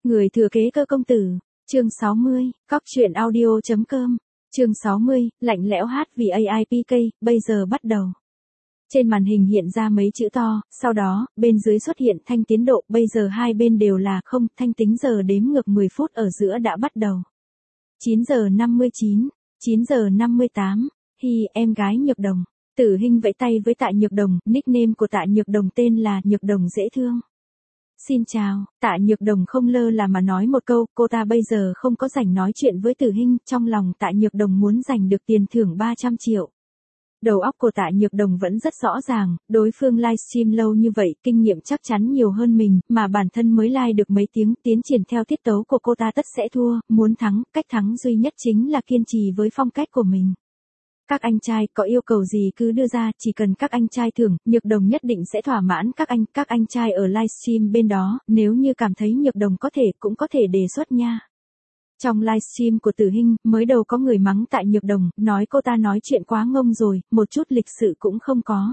Người thừa kế cơ công tử, chương 60, cóc truyện audio.com, chương 60, lạnh lẽo hát vì AIPK, bây giờ bắt đầu. Trên màn hình hiện ra mấy chữ to, sau đó, bên dưới xuất hiện thanh tiến độ, bây giờ hai bên đều là không, thanh tính giờ đếm ngược 10 phút ở giữa đã bắt đầu. 9 giờ 59, 9 giờ 58, em gái Nhược Đồng. Tử Hinh vẫy tay với Tạ Nhược Đồng, nickname của Tạ Nhược Đồng tên là Nhược Đồng dễ thương. Xin chào, Tạ Nhược Đồng không lơ là mà nói một câu, cô ta bây giờ không có rảnh nói chuyện với Tử Hinh, trong lòng Tạ Nhược Đồng muốn giành được tiền thưởng 300 triệu. Đầu óc của Tạ Nhược Đồng vẫn rất rõ ràng, đối phương livestream lâu như vậy, kinh nghiệm chắc chắn nhiều hơn mình, mà bản thân mới live được mấy tiếng, tiến triển theo tiết tấu của cô ta tất sẽ thua, muốn thắng, cách thắng duy nhất chính là kiên trì với phong cách của mình. Các anh trai có yêu cầu gì cứ đưa ra, chỉ cần các anh trai thưởng, Nhược Đồng nhất định sẽ thỏa mãn các anh trai ở livestream bên đó, nếu như cảm thấy Nhược Đồng có thể, cũng có thể đề xuất nha. Trong livestream của Tử Hinh, mới đầu có người mắng Tạ Nhược Đồng, nói cô ta nói chuyện quá ngông rồi, một chút lịch sự cũng không có.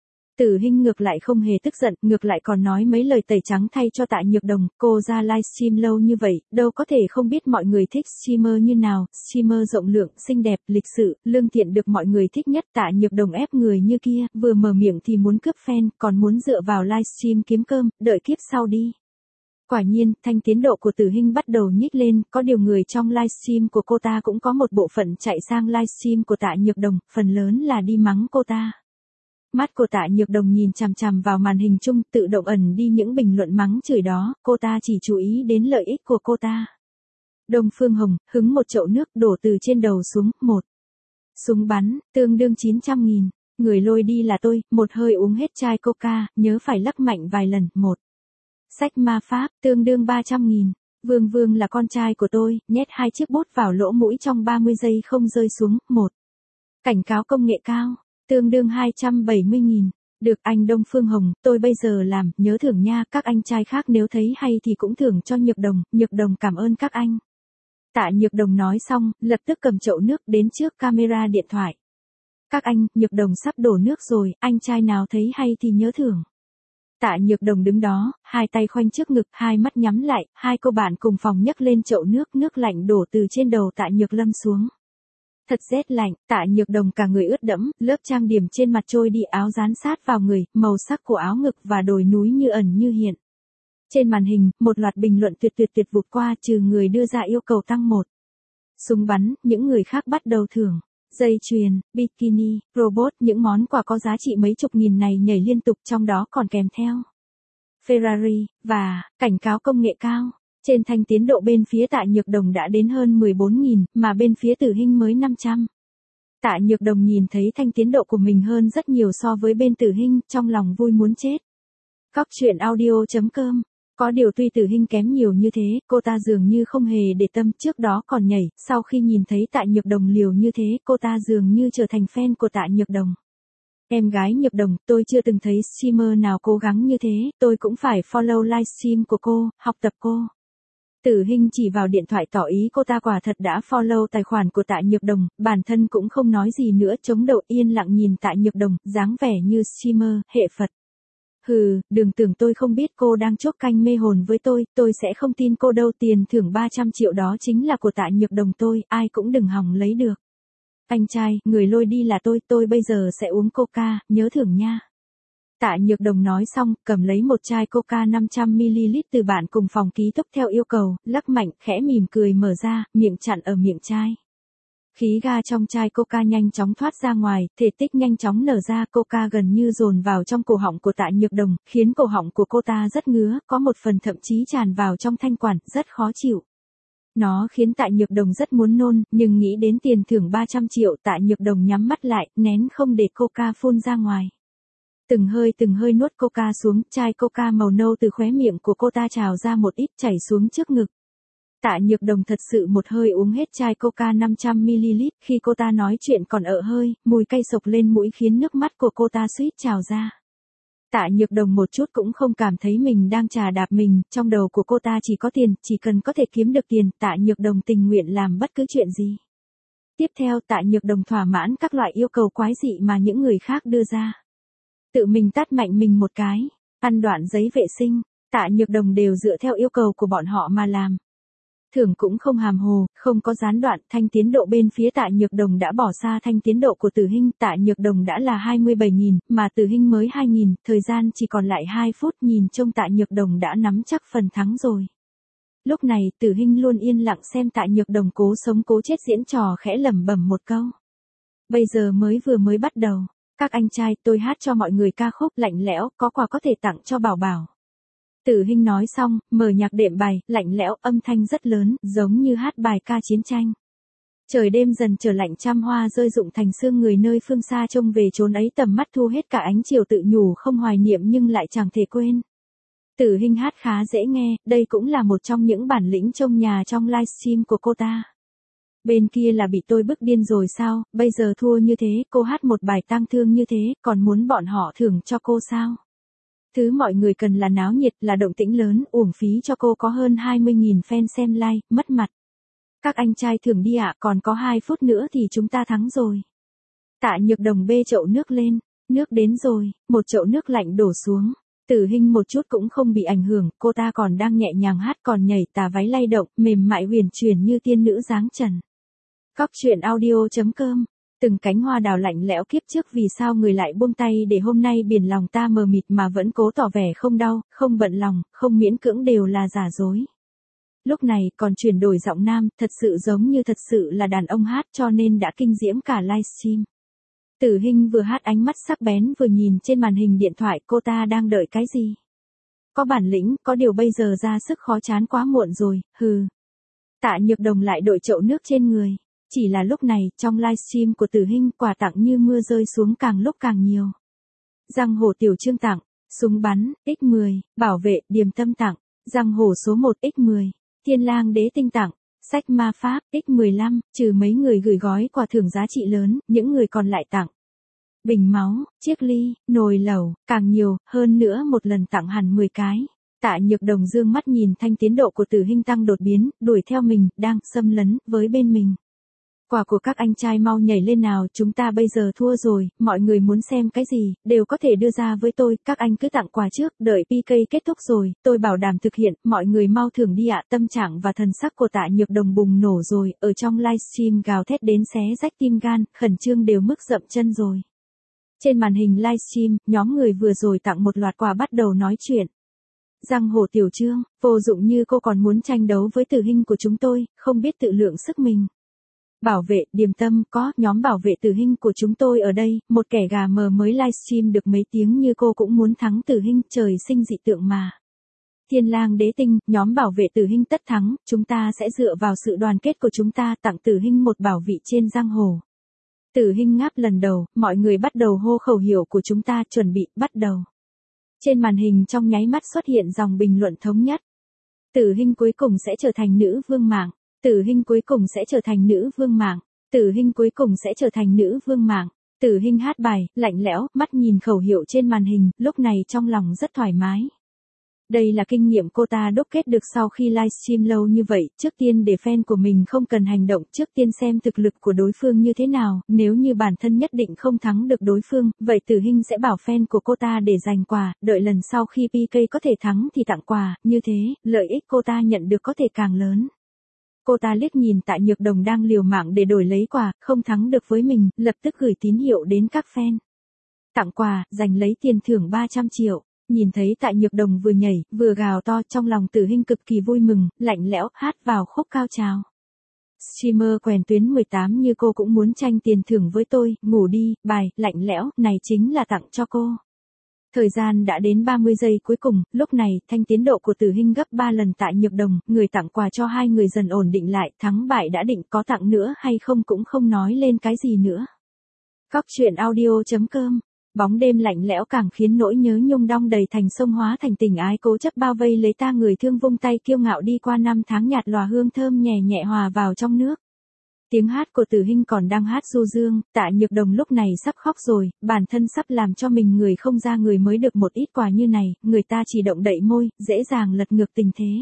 Tử Hinh ngược lại không hề tức giận, ngược lại còn nói mấy lời tẩy trắng thay cho Tạ Nhược Đồng, cô ra livestream lâu như vậy, đâu có thể không biết mọi người thích streamer như nào, streamer rộng lượng, xinh đẹp, lịch sự, lương thiện được mọi người thích nhất. Tạ Nhược Đồng ép người như kia, vừa mở miệng thì muốn cướp fan, còn muốn dựa vào livestream kiếm cơm, đợi kiếp sau đi. Quả nhiên, thanh tiến độ của Tử Hinh bắt đầu nhích lên, có điều người trong livestream của cô ta cũng có một bộ phận chạy sang livestream của Tạ Nhược Đồng, phần lớn là đi mắng cô ta. Mắt của Tạ Nhược Đồng nhìn chằm chằm vào màn hình chung, tự động ẩn đi những bình luận mắng chửi đó, cô ta chỉ chú ý đến lợi ích của cô ta. Đông Phương Hồng, hứng một chậu nước đổ từ trên đầu xuống, một. Súng bắn, tương đương 900.000, người lôi đi là tôi, một hơi uống hết chai coca, nhớ phải lắc mạnh vài lần, một. Sách ma pháp, tương đương 300.000, Vương Vương là con trai của tôi, nhét 2 chiếc bút vào lỗ mũi trong 30 giây không rơi xuống, một. Cảnh cáo công nghệ cao, tương đương 270.000. Được anh Đông Phương Hồng, tôi bây giờ làm, nhớ thưởng nha, các anh trai khác nếu thấy hay thì cũng thưởng cho Nhược Đồng cảm ơn các anh. Tạ Nhược Đồng nói xong, lập tức cầm chậu nước đến trước camera điện thoại. Các anh, Nhược Đồng sắp đổ nước rồi, anh trai nào thấy hay thì nhớ thưởng. Tạ Nhược Đồng đứng đó, hai tay khoanh trước ngực, hai mắt nhắm lại, hai cô bạn cùng phòng nhấc lên chậu nước lạnh đổ từ trên đầu Tạ Nhược Lâm xuống. Thật rét lạnh, Tạ Nhược Đồng cả người ướt đẫm, lớp trang điểm trên mặt trôi đi, áo dán sát vào người, màu sắc của áo ngực và đồi núi như ẩn như hiện. Trên màn hình, một loạt bình luận tuyệt vụt qua, trừ người đưa ra yêu cầu tăng 1. Súng bắn, những người khác bắt đầu thưởng. Dây chuyền, bikini, robot, những món quà có giá trị mấy chục nghìn này nhảy liên tục, trong đó còn kèm theo Ferrari, và cảnh cáo công nghệ cao. Trên thanh tiến độ bên phía Tạ Nhược Đồng đã đến hơn 14.000, mà bên phía Tử Hinh mới 500. Tạ Nhược Đồng nhìn thấy thanh tiến độ của mình hơn rất nhiều so với bên Tử Hinh, trong lòng vui muốn chết. Cóc truyện audio.com. Có điều tuy Tử Hinh kém nhiều như thế, cô ta dường như không hề để tâm, trước đó còn nhảy, sau khi nhìn thấy Tạ Nhược Đồng liều như thế, cô ta dường như trở thành fan của Tạ Nhược Đồng. Em gái Nhược Đồng, tôi chưa từng thấy streamer nào cố gắng như thế, tôi cũng phải follow livestream của cô, học tập cô. Tử Hinh chỉ vào điện thoại tỏ ý cô ta quả thật đã follow tài khoản của Tạ Nhược Đồng, bản thân cũng không nói gì nữa, chống đầu yên lặng nhìn Tạ Nhược Đồng, dáng vẻ như streamer, hệ Phật. Hừ, đừng tưởng tôi không biết cô đang chốt canh mê hồn với tôi sẽ không tin cô đâu, tiền thưởng 300 triệu đó chính là của Tạ Nhược Đồng tôi, ai cũng đừng hòng lấy được. Anh trai, người lôi đi là tôi bây giờ sẽ uống coca, nhớ thưởng nha. Tạ Nhược Đồng nói xong, cầm lấy một chai coca 500ml từ bạn cùng phòng ký túc theo yêu cầu, lắc mạnh, khẽ mỉm cười mở ra, miệng chặn ở miệng chai. Khí ga trong chai coca nhanh chóng thoát ra ngoài, thể tích nhanh chóng nở ra, coca gần như dồn vào trong cổ họng của Tạ Nhược Đồng, khiến cổ họng của cô ta rất ngứa, có một phần thậm chí tràn vào trong thanh quản, rất khó chịu. Nó khiến Tạ Nhược Đồng rất muốn nôn, nhưng nghĩ đến tiền thưởng 300 triệu, Tạ Nhược Đồng nhắm mắt lại, nén không để coca phun ra ngoài. Từng hơi nuốt coca xuống, chai coca màu nâu từ khóe miệng của cô ta trào ra một ít, chảy xuống trước ngực. Tạ Nhược Đồng thật sự một hơi uống hết chai coca 500ml, khi cô ta nói chuyện còn ợ hơi, mùi cay sộc lên mũi khiến nước mắt của cô ta suýt trào ra. Tạ Nhược Đồng một chút cũng không cảm thấy mình đang trà đạp mình, trong đầu của cô ta chỉ có tiền, chỉ cần có thể kiếm được tiền, Tạ Nhược Đồng tình nguyện làm bất cứ chuyện gì. Tiếp theo Tạ Nhược Đồng thỏa mãn các loại yêu cầu quái dị mà những người khác đưa ra. Tự mình tát mạnh mình một cái, ăn đoạn giấy vệ sinh. Tạ Nhược Đồng đều dựa theo yêu cầu của bọn họ mà làm. Thưởng cũng không hàm hồ, không có gián đoạn, thanh tiến độ bên phía Tạ Nhược Đồng đã bỏ xa thanh tiến độ của Tử Hinh, Tạ Nhược Đồng đã là 27.000, mà Tử Hinh mới 2.000, thời gian chỉ còn lại 2 phút, nhìn trông Tạ Nhược Đồng đã nắm chắc phần thắng rồi. Lúc này, Tử Hinh luôn yên lặng xem Tạ Nhược Đồng cố sống cố chết diễn trò, khẽ lẩm bẩm một câu. Bây giờ vừa mới bắt đầu, các anh trai, tôi hát cho mọi người ca khúc Lạnh Lẽo, có quà có thể tặng cho Bảo Bảo. Tử Hinh nói xong, mở nhạc đệm bài, Lạnh Lẽo, âm thanh rất lớn, giống như hát bài ca chiến tranh. Trời đêm dần trở lạnh, trăm hoa rơi rụng thành sương, người nơi phương xa trông về chốn ấy, tầm mắt thu hết cả ánh chiều, tự nhủ không hoài niệm nhưng lại chẳng thể quên. Tử Hinh hát khá dễ nghe, đây cũng là một trong những bản lĩnh trông nhà trong livestream của cô ta. Bên kia là bị tôi bức điên rồi sao, bây giờ thua như thế, cô hát một bài tang thương như thế, còn muốn bọn họ thưởng cho cô sao? Thứ mọi người cần là náo nhiệt, là động tĩnh lớn, uổng phí cho cô có hơn 20.000 fan xem like, mất mặt. Các anh trai thưởng đi ạ, còn có 2 phút nữa thì chúng ta thắng rồi. Tạ Nhược Đồng bê chậu nước lên, nước đến rồi, một chậu nước lạnh đổ xuống. Tử Hinh một chút cũng không bị ảnh hưởng, cô ta còn đang nhẹ nhàng hát, còn nhảy, tà váy lay động, mềm mại huyền chuyển như tiên nữ dáng trần. Cóc truyện audio.com. Từng cánh hoa đào lạnh lẽo, kiếp trước vì sao người lại buông tay để hôm nay biển lòng ta mờ mịt mà vẫn cố tỏ vẻ không đau, không bận lòng, không miễn cưỡng, đều là giả dối. Lúc này còn chuyển đổi giọng nam, thật sự giống như thật sự là đàn ông hát, cho nên đã kinh diễm cả livestream. Tử Hinh vừa hát ánh mắt sắc bén vừa nhìn trên màn hình điện thoại, cô ta đang đợi cái gì? Có bản lĩnh, có điều bây giờ ra sức khó chán quá muộn rồi, hừ. Tạ Nhược Đồng lại đội chậu nước trên người. Chỉ là lúc này, trong livestream của Tử Hinh, quà tặng như mưa rơi xuống càng lúc càng nhiều. Giang hồ tiểu trương tặng, súng bắn, X10, bảo vệ, điềm tâm tặng, giang hồ số 1 X10, thiên lang đế tinh tặng, sách ma pháp, X15, trừ mấy người gửi gói quà thưởng giá trị lớn, những người còn lại tặng bình máu, chiếc ly, nồi lẩu, càng nhiều, hơn nữa một lần tặng hẳn 10 cái. Tạ Nhược Đồng dương mắt nhìn thanh tiến độ của Tử Hinh tăng đột biến, đuổi theo mình, đang xâm lấn với bên mình. Quà của các anh trai mau nhảy lên nào, chúng ta bây giờ thua rồi, mọi người muốn xem cái gì, đều có thể đưa ra với tôi, các anh cứ tặng quà trước, đợi PK kết thúc rồi, tôi bảo đảm thực hiện, mọi người mau thưởng đi ạ. Tâm trạng và thần sắc của Tạ Nhược Đồng bùng nổ rồi, ở trong livestream gào thét đến xé rách tim gan, khẩn trương đều mức dậm chân rồi. Trên màn hình livestream, nhóm người vừa rồi tặng một loạt quà bắt đầu nói chuyện. Giang hồ tiểu trương, vô dụng như cô còn muốn tranh đấu với Tử Hinh của chúng tôi, không biết tự lượng sức mình. Bảo vệ, điềm tâm, có, nhóm bảo vệ Tử Hinh của chúng tôi ở đây, một kẻ gà mờ mới livestream được mấy tiếng như cô cũng muốn thắng Tử Hinh, trời sinh dị tượng mà. Thiên lang đế tinh, nhóm bảo vệ Tử Hinh tất thắng, chúng ta sẽ dựa vào sự đoàn kết của chúng ta tặng Tử Hinh một bảo vị trên giang hồ. Tử Hinh ngáp lần đầu, mọi người bắt đầu hô khẩu hiệu của chúng ta, chuẩn bị, bắt đầu. Trên màn hình trong nháy mắt xuất hiện dòng bình luận thống nhất. Tử Hinh cuối cùng sẽ trở thành nữ vương mạng. Tử Hinh cuối cùng sẽ trở thành nữ vương mạng. Tử Hinh cuối cùng sẽ trở thành nữ vương mạng. Tử Hinh hát bài, lạnh lẽo, mắt nhìn khẩu hiệu trên màn hình, lúc này trong lòng rất thoải mái. Đây là kinh nghiệm cô ta đúc kết được sau khi livestream lâu như vậy, trước tiên để fan của mình không cần hành động, trước tiên xem thực lực của đối phương như thế nào, nếu như bản thân nhất định không thắng được đối phương, vậy Tử Hinh sẽ bảo fan của cô ta để giành quà, đợi lần sau khi PK có thể thắng thì tặng quà, như thế, lợi ích cô ta nhận được có thể càng lớn. Cô ta liếc nhìn Tạ Nhược Đồng đang liều mạng để đổi lấy quà, không thắng được với mình, lập tức gửi tín hiệu đến các fan. Tặng quà, giành lấy tiền thưởng 300 triệu. Nhìn thấy Tạ Nhược Đồng vừa nhảy, vừa gào to, trong lòng Tử Hinh cực kỳ vui mừng, lạnh lẽo, hát vào khúc cao trào. Streamer quèn tuyến 18 như cô cũng muốn tranh tiền thưởng với tôi, ngủ đi, bài, lạnh lẽo, này chính là tặng cho cô. Thời gian đã đến 30 giây cuối cùng, lúc này, thanh tiến độ của Tử Hinh gấp 3 lần Tạ Nhược Đồng, người tặng quà cho hai người dần ổn định lại, thắng bại đã định, có tặng nữa hay không cũng không nói lên cái gì nữa. Cóc truyện audio.com. Bóng đêm lạnh lẽo càng khiến nỗi nhớ nhung đong đầy thành sông hóa thành tình ái cố chấp bao vây lấy ta, người thương vung tay kiêu ngạo đi qua năm tháng, nhạt lòa hương thơm nhẹ nhẹ hòa vào trong nước. Tiếng hát của Tử Hinh còn đang hát du dương, Tạ Nhược Đồng lúc này sắp khóc rồi, bản thân sắp làm cho mình người không ra người mới được một ít quà như này, người ta chỉ động đậy môi, dễ dàng lật ngược tình thế.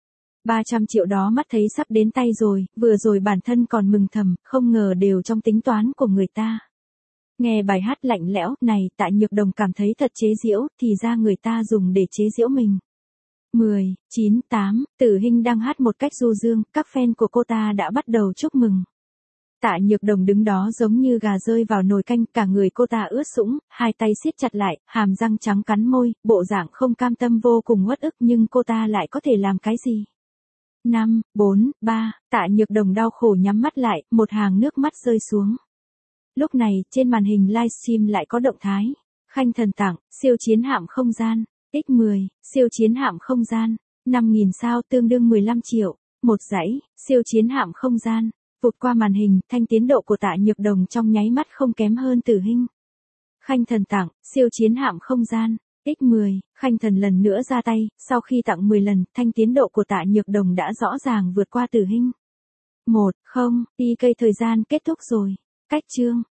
300 triệu đó mắt thấy sắp đến tay rồi, vừa rồi bản thân còn mừng thầm, không ngờ đều trong tính toán của người ta. Nghe bài hát lạnh lẽo này, Tạ Nhược Đồng cảm thấy thật chế giễu, thì ra người ta dùng để chế giễu mình. 10, 9, 8, Tử Hinh đang hát một cách du dương, các fan của cô ta đã bắt đầu chúc mừng. Tạ Nhược Đồng đứng đó giống như gà rơi vào nồi canh, cả người cô ta ướt sũng, hai tay siết chặt lại, hàm răng trắng cắn môi, bộ dạng không cam tâm vô cùng uất ức, nhưng cô ta lại có thể làm cái gì? 5, 4, 3, Tạ Nhược Đồng đau khổ nhắm mắt lại, một hàng nước mắt rơi xuống. Lúc này, trên màn hình livestream lại có động thái. Khanh thần tặng, siêu chiến hạm không gian, X10, siêu chiến hạm không gian, 5.000 sao tương đương 15 triệu, một dãy, siêu chiến hạm không gian. Vụt qua màn hình, thanh tiến độ của Tạ Nhược Đồng trong nháy mắt không kém hơn Tử Hinh. Khanh thần tặng, siêu chiến hạm không gian, X10, Khanh thần lần nữa ra tay, sau khi tặng 10 lần, thanh tiến độ của Tạ Nhược Đồng đã rõ ràng vượt qua Tử Hinh. 1, 0, PK thời gian kết thúc rồi. Cách chương.